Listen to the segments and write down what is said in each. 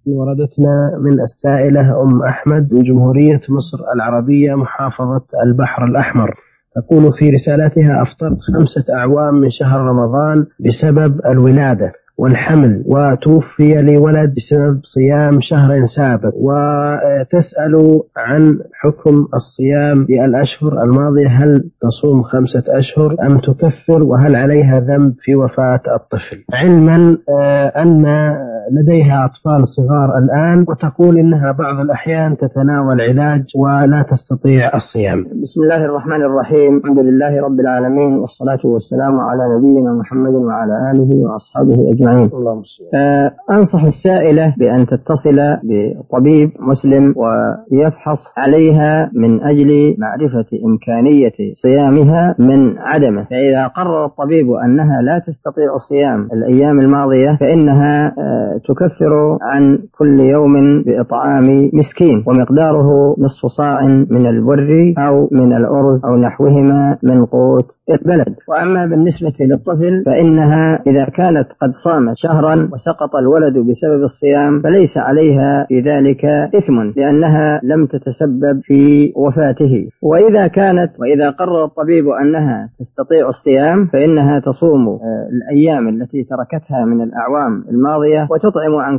وردتنا من السائلة أم أحمد من جمهورية مصر العربية محافظة البحر الأحمر، تقول في رسالتها: أفطرت 5 أعوام من شهر رمضان بسبب الولادة والحمل، وتوفي لي ولد بسبب صيام شهر سابق، وتسأل عن حكم الصيام في الأشهر الماضية، هل تصوم 5 أشهر أم تكفر، وهل عليها ذنب في وفاة الطفل، علما أن لديها أطفال صغار الآن، وتقول إنها بعض الأحيان تتناول علاج ولا تستطيع الصيام. بسم الله الرحمن الرحيم، الحمد لله رب العالمين، والصلاة والسلام على نبينا محمد وعلى آله وأصحابه أجمعين. أنصح السائلة بأن تتصل بطبيب مسلم ويفحص عليها من أجل معرفة إمكانية صيامها من عدمه، فإذا قرر الطبيب أنها لا تستطيع صيام الأيام الماضية فإنها تكفر عن كل يوم بإطعام مسكين، ومقداره نصف صاع من البر أو من الأرز أو نحوهما من قوت البلد. وأما بالنسبة للطفل فإنها إذا كانت قد صامت شهرا وسقط الولد بسبب الصيام فليس عليها في ذلك إثم، لأنها لم تتسبب في وفاته. وإذا قرر الطبيب أنها تستطيع الصيام فإنها تصوم الأيام التي تركتها من الأعوام الماضية، وتطعم عن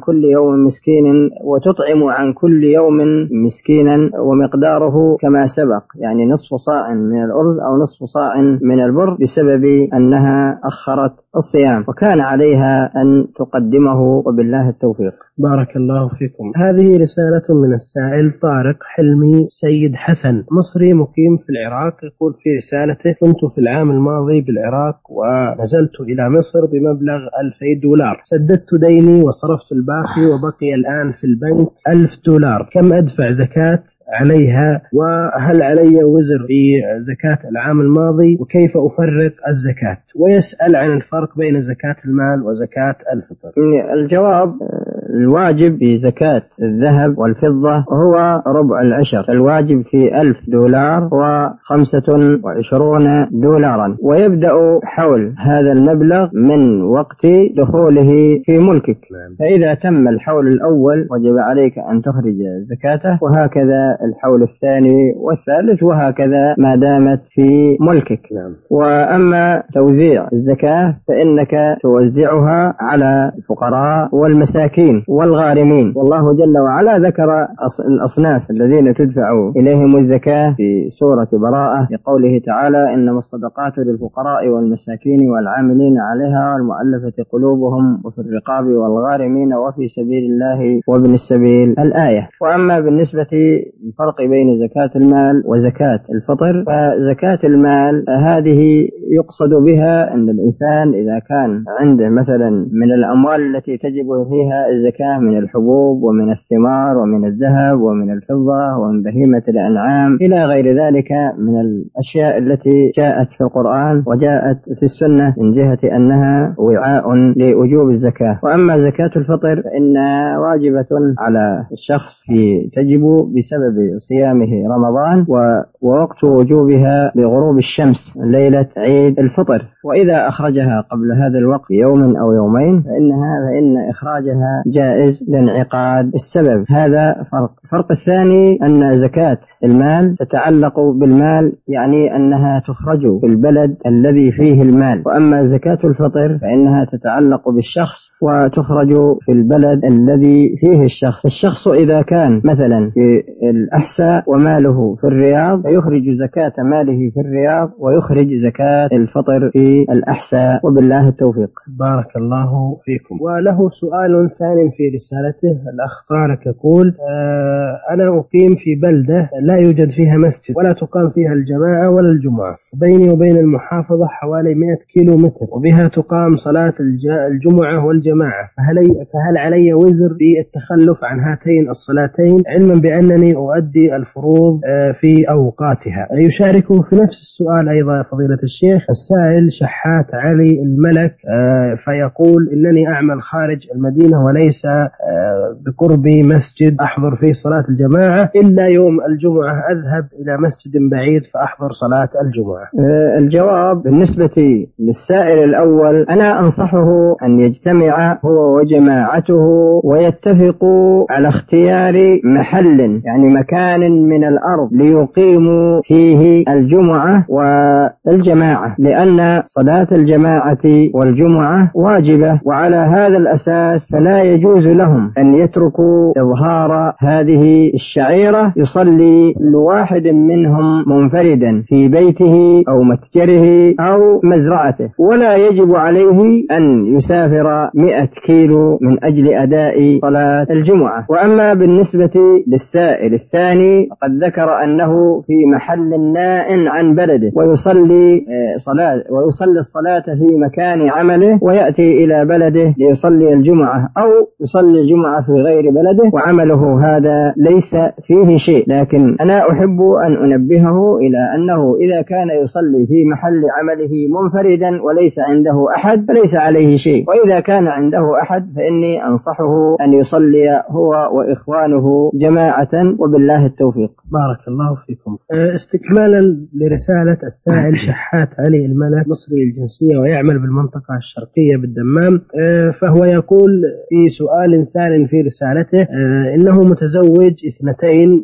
كل يوم مسكينا ومقداره كما سبق، يعني نصف صاع من الأرز أو نصف صاع من البر، بسبب أنها أخرت الصيام، وكان عليها أن تقدمه، وبالله التوفيق. بارك الله فيكم. هذه رسالة من السائل طارق حلمي سيد حسن، مصري مقيم في العراق، يقول في رسالته: كنت في العام الماضي بالعراق ونزلت إلى مصر بمبلغ $2000، سددت ديني وصرفت الباقي، وبقي الآن في البنك $1000، كم أدفع زكاة عليها، وهل علي وزر في زكاة العام الماضي، وكيف أفرق الزكاة؟ ويسأل عن الفرق بين زكاة المال وزكاة الفطر. الجواب: الواجب في زكاة الذهب والفضة هو ربع العشر، الواجب في $1000 هو $25، ويبدأ حول هذا المبلغ من وقت دخوله في ملكك، فإذا تم الحول الأول وجب عليك أن تخرج زكاته، وهكذا الحول الثاني والثالث، وهكذا ما دامت في ملكك. وأما توزيع الزكاة فإنك توزعها على الفقراء والمساكين والغارمين، والله جل وعلا ذكر الأصناف الذين تدفع إليهم الزكاة في سورة براءة بقوله تعالى: إنما الصدقات للفقراء والمساكين والعاملين عليها والمؤلفة قلوبهم وفي الرقاب والغارمين وفي سبيل الله وابن السبيل، الآية. وأما بالنسبة للفرق بين زكاة المال وزكاة الفطر، فزكاة المال هذه يقصد بها أن الإنسان إذا كان عنده مثلا من الأموال التي تجب فيها الزكاة من الحبوب ومن الثمار ومن الذهب ومن الفضة ومن بهيمة الأنعام إلى غير ذلك من الأشياء التي جاءت في القرآن وجاءت في السنة من جهة أنها وعاء لوجوب الزكاة. وأما زكاة الفطر فإنها واجبة على الشخص تجب بسبب صيامه رمضان، ووقت وجوبها بغروب الشمس ليلة عيد الفطر، وإذا أخرجها قبل هذا الوقت يوم أو يومين فإن إخراجها جائز لانعقاد السبب. هذا الفرق الثاني أن زكاة المال تتعلق بالمال، يعني أنها تخرج في البلد الذي فيه المال، وأما زكاة الفطر فإنها تتعلق بالشخص وتخرج في البلد الذي فيه الشخص. الشخص إذا كان مثلا في الأحساء وماله في الرياض فيخرج زكاة ماله في الرياض ويخرج زكاة الفطر في الأحساء، وبالله التوفيق. بارك الله فيكم. وله سؤال ثاني في رسالته، الأخ طارق يقول: أنا أقيم في بلدة لا يوجد فيها مسجد ولا تقام فيها الجماعة ولا الجمعة، بيني وبين المحافظة حوالي 100 كيلومتر، وبها تقام صلاة الجمعة والجماعة، فهل علي وزر في التخلف عن هاتين الصلاتين، علما بأنني يؤدي الفروض في أوقاتها. يشاركه في نفس السؤال أيضا فضيلة الشيخ السائل شحات علي الملك، فيقول إنني أعمل خارج المدينة وليس بقرب مسجد أحضر فيه صلاة الجماعة، إلا يوم الجمعة أذهب إلى مسجد بعيد فأحضر صلاة الجمعة. الجواب بالنسبة للسائل الأول، أنا أنصحه أن يجتمع هو وجماعته ويتفقوا على اختيار محل، يعني مكان من الأرض ليقيموا فيه الجمعة والجماعة، لأن صلاة الجماعة والجمعة واجبة، وعلى هذا الأساس فلا يجوز لهم أن يتركوا إظهار هذه الشعيرة يصلي لواحد منهم منفردا في بيته أو متجره أو مزرعته، ولا يجب عليه أن يسافر 100 كيلو من أجل أداء صلاة الجمعة. وأما بالنسبة للسائل الثاني فقد ذكر أنه في محل نائٍ عن بلده ويصلي الصلاة في مكان عمله ويأتي إلى بلده ليصلي الجمعة، أو يصلي الجمعة في غير بلده وعمله هذا ليس فيه شيء. لكن أنا أحب أن أنبهه إلى أنه إذا كان يصلي في محل عمله منفردا وليس عنده أحد فليس عليه شيء، وإذا كان عنده أحد فإني أنصحه أن يصلي هو وإخوانه جماعة، وبالله التوفيق. بارك الله فيكم. استكمالا لرسالة السائل شحات علي الملك مصري الجنسية ويعمل بالمنطقة الشرقية بالدمام، فهو يقول في سؤال ثاني في رسالته إنه متزوج 2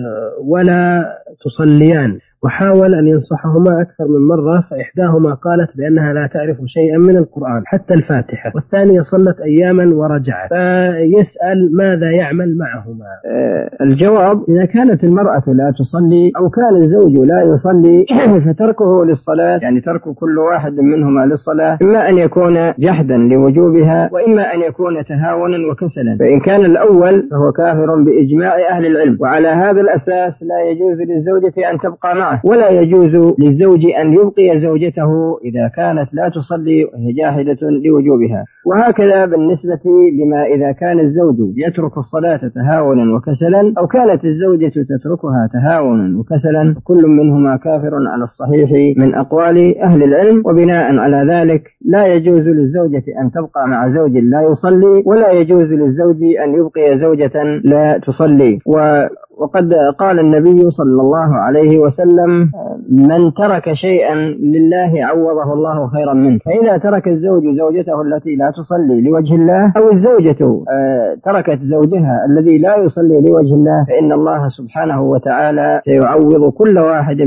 ولا تصليان، وحاول أن ينصحهما أكثر من مرة، فإحداهما قالت بأنها لا تعرف شيئا من القرآن حتى الفاتحة، والثانية صلت أياما ورجعت، فيسأل ماذا يعمل معهما؟ الجواب: إذا كانت المرأة لا تصلي أو كان الزوج لا يصلي فتركه للصلاة، يعني ترك كل واحد منهما للصلاة، إما أن يكون جحدا لوجوبها وإما أن يكون تهاونا وكسلا. فإن كان الأول فهو كافر بإجماع أهل العلم، وعلى هذا الأساس لا يجوز للزوجة أن تبقى معه، ولا يجوز للزوج أن يبقي زوجته إذا كانت لا تصلي وهي جاحدة لوجوبها. وهكذا بالنسبة لما إذا كان الزوج يترك الصلاة تهاونا وكسلا، أو كانت الزوجة تتركها تهاونا وكسلا، كل منهما كافر على الصحيح من أقوال أهل العلم. وبناء على ذلك لا يجوز للزوجة أن تبقى مع زوج لا يصلي، ولا يجوز للزوج أن يبقي زوجة لا تصلي. وقد قال النبي صلى الله عليه وسلم: من ترك شيئا لله عوضه الله خيرا منه. فإذا ترك الزوج زوجته التي لا تصلي لوجه الله، أو الزوجة تركت زوجها الذي لا يصلي لوجه الله، فإن الله سبحانه وتعالى سيعوض كل واحد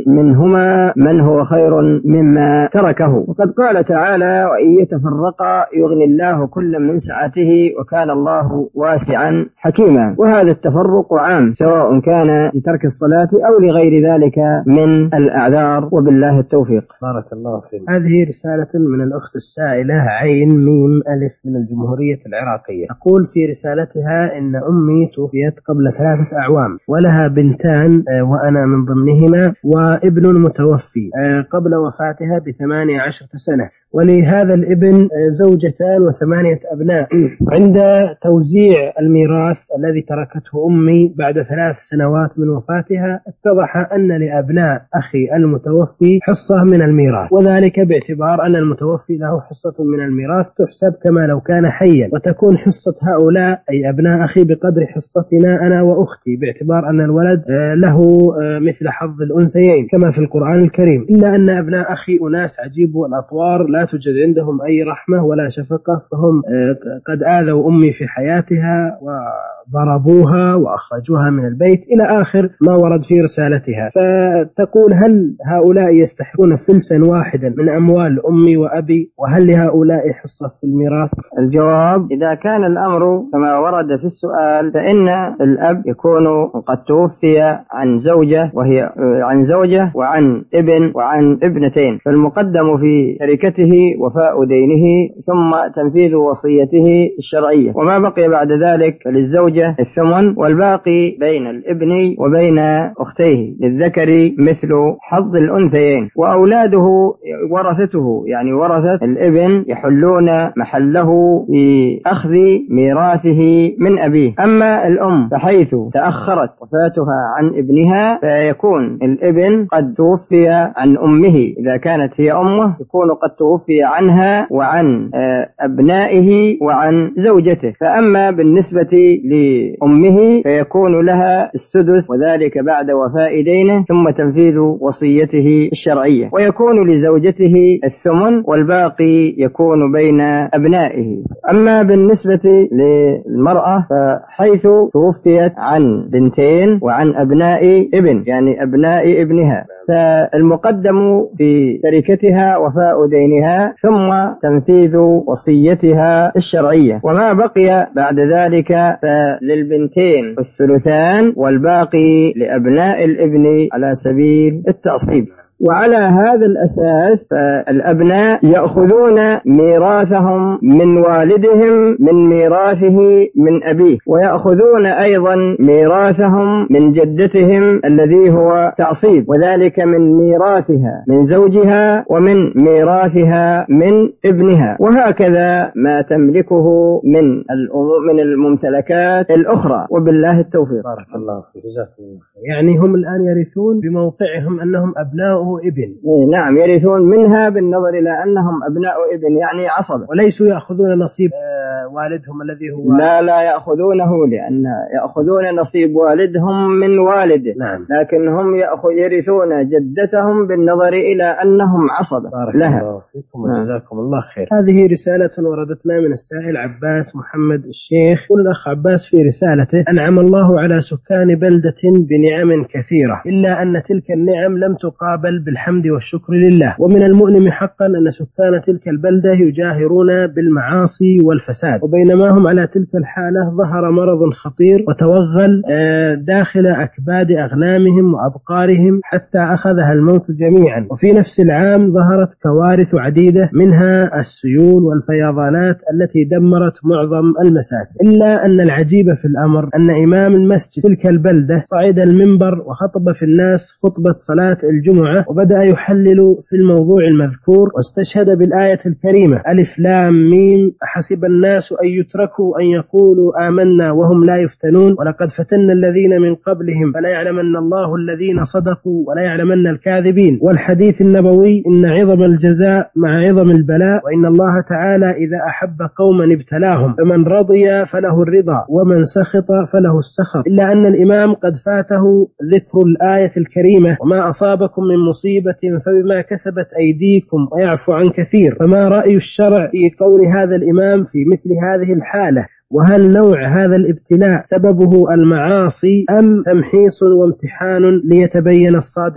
منهما من هو خير مما تركه. وقد قال تعالى: وإن يتفرقا يغني الله كل من سعته وكان الله واسعا حكيما. وهذا التفرق عام، سواء كان لترك الصلاة أو لغير ذلك من الأعذار، وبالله التوفيق. بارك الله فيك. هذه رسالة من الأخت السائلة عين ميم ألف من الجمهورية العراقية، تقول في رسالتها: إن أمي توفيت قبل 3 أعوام، ولها بنتان وأنا من ضمنهما، وابن متوفي قبل وفاتها ب18 سنة، ولهذا الابن زوجتان و8 أبناء. عند توزيع الميراث الذي تركته أمي بعد 3 سنوات من وفاتها، اتضح أن لأبناء أخي المتوفي حصة من الميراث، وذلك باعتبار أن المتوفي له حصة من الميراث تحسب كما لو كان حيا، وتكون حصة هؤلاء أي أبناء أخي بقدر حصتنا أنا وأختي، باعتبار أن الولد له مثل حظ الأنثيين كما في القرآن الكريم. إلا أن أبناء أخي أناس عجيب الأطوار، لا توجد عندهم أي رحمة ولا شفقة، فهم قد آذوا أمي في حياتها وضربوها وأخرجوها من البيت إلى آخر ما ورد في رسالتها. فتقول: هل هؤلاء يستحقون فلسا واحدا من أموال أمي وأبي؟ وهل لهؤلاء حصة في الميراث؟ الجواب: إذا كان الأمر كما ورد في السؤال، فإن الأب يكون قد توفي عن زوجة وعن ابن وعن ابنتين، فالمقدم في تركته وفاء دينه ثم تنفيذ وصيته الشرعية، وما بقي بعد ذلك فللزوجة الزوجة الثمن، والباقي بين الابن وبين أختيه، للذكر مثل حظ الأنثيين. وأولاده ورثته، يعني ورثة الابن يحلون محله بأخذ ميراثه من أبيه. أما الأم فحيث تأخرت وفاتها عن ابنها فيكون الابن قد توفي عن أمه، إذا كانت هي أمه يكون قد توفي عنها وعن أبنائه وعن زوجته. فأما بالنسبة لأمه فيكون لها السدس، وذلك بعد وفاء دينه ثم تنفيذ وصيته الشرعية، ويكون لزوجته الثمن والباقي يكون بين أبنائه. أما بالنسبة للمرأة فحيث توفيت عن بنتين وعن أبناء ابن، يعني أبناء ابنها، فالمقدم في تركتها وفاء دينها ثم تنفيذ وصيتها الشرعية، وما بقي بعد ذلك فللبنتين الثلثان والباقي لأبناء الابن على سبيل التعصيب. وعلى هذا الأساس الأبناء يأخذون ميراثهم من والدهم من ميراثه من أبيه، ويأخذون أيضا ميراثهم من جدتهم الذي هو تعصيب، وذلك من ميراثها من زوجها ومن ميراثها من ابنها، وهكذا ما تملكه من الممتلكات الأخرى. وبالله التوفيق. بارك الله فيك، جزاكم الله خير. يعني هم الآن يرثون بموقعهم أنهم أبناء ابن. نعم، يرثون منها بالنظر إلى أنهم أبناء ابن، يعني عصبة، وليسوا يأخذون نصيب والدهم الذي هو لا يأخذونه، لأن يأخذون نصيب والدهم من والده. نعم. لكن هم يرثون جدتهم بالنظر إلى أنهم عصبة لها. الله فيكم وجزاكم الله خير. هذه رسالة وردتنا من السائل عباس محمد الشيخ. يقول الأخ عباس في رسالته: أنعم الله على سكان بلدة بنعم كثيرة، إلا أن تلك النعم لم تقابل بالحمد والشكر لله، ومن المؤلم حقا أن سكان تلك البلدة يجاهرون بالمعاصي والفساد، وبينما هم على تلك الحالة ظهر مرض خطير وتوغل داخل أكباد أغنامهم وأبقارهم حتى أخذها الموت جميعا. وفي نفس العام ظهرت كوارث عديدة، منها السيول والفيضانات التي دمرت معظم المساجد. إلا أن العجيب في الأمر أن إمام المسجد تلك البلدة صعد المنبر وخطب في الناس خطبة صلاة الجمعة، وبدأ يحلل في الموضوع المذكور، واستشهد بالآية الكريمة: ألف لام ميم أحسب الناس أن يتركوا أن يقولوا آمنا وهم لا يفتنون ولقد فتنا الذين من قبلهم فلا يعلمن الله الذين صدقوا ولا يعلمن الكاذبين. والحديث النبوي: إن عظم الجزاء مع عظم البلاء، وإن الله تعالى إذا أحب قوما ابتلاهم، فمن رضي فله الرضا ومن سخط فله السخط. إلا أن الإمام قد فاته ذكر الآية الكريمة: وما أصابكم من مصيبة فبما كسبت أيديكم ويعفو عن كثير. فما رأي الشرع في قول هذا الإمام في مثل هذه الحالة؟ وهل نوع هذا الابتلاء سببه المعاصي أم تمحيص وامتحان ليتبين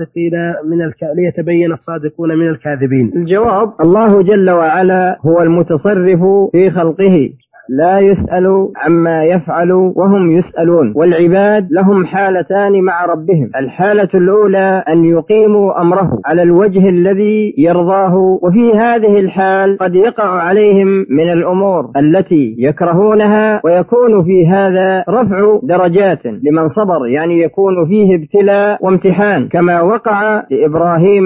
الصادقون من الكاذبين؟ الجواب: الله جل وعلا هو المتصرف في خلقه، لا يسأل عما يفعل وهم يسألون، والعباد لهم حالتان مع ربهم: الحالة الأولى أن يقيموا أمره على الوجه الذي يرضاه، وفي هذه الحال قد يقع عليهم من الأمور التي يكرهونها، ويكون في هذا رفع درجات لمن صبر، يعني يكون فيه ابتلاء وامتحان، كما وقع لإبراهيم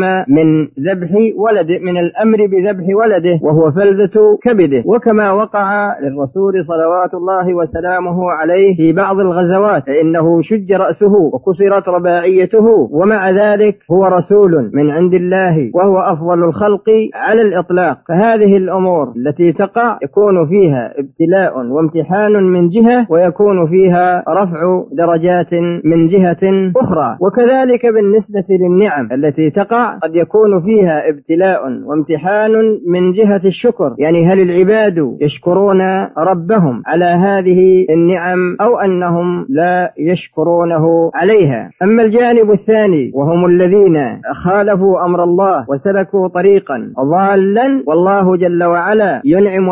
من الأمر بذبح ولده وهو فلذة كبده، وكما وقع للرسول صلوات الله وسلامه عليه في بعض الغزوات، فإنه شج رأسه وكسرت رباعيته، ومع ذلك هو رسول من عند الله وهو أفضل الخلق على الإطلاق. فهذه الأمور التي تقع يكون فيها ابتلاء وامتحان من جهة، ويكون فيها رفع درجات من جهة أخرى. وكذلك بالنسبة للنعم التي تقع قد يكون فيها ابتلاء وامتحان من جهة الشكر، يعني هل العباد يشكرون ربهم على هذه النعم أو أنهم لا يشكرونه عليها. أما الجانب الثاني وهم الذين خالفوا أمر الله وسلكوا طريقا ضالا، والله جل وعلا ينعم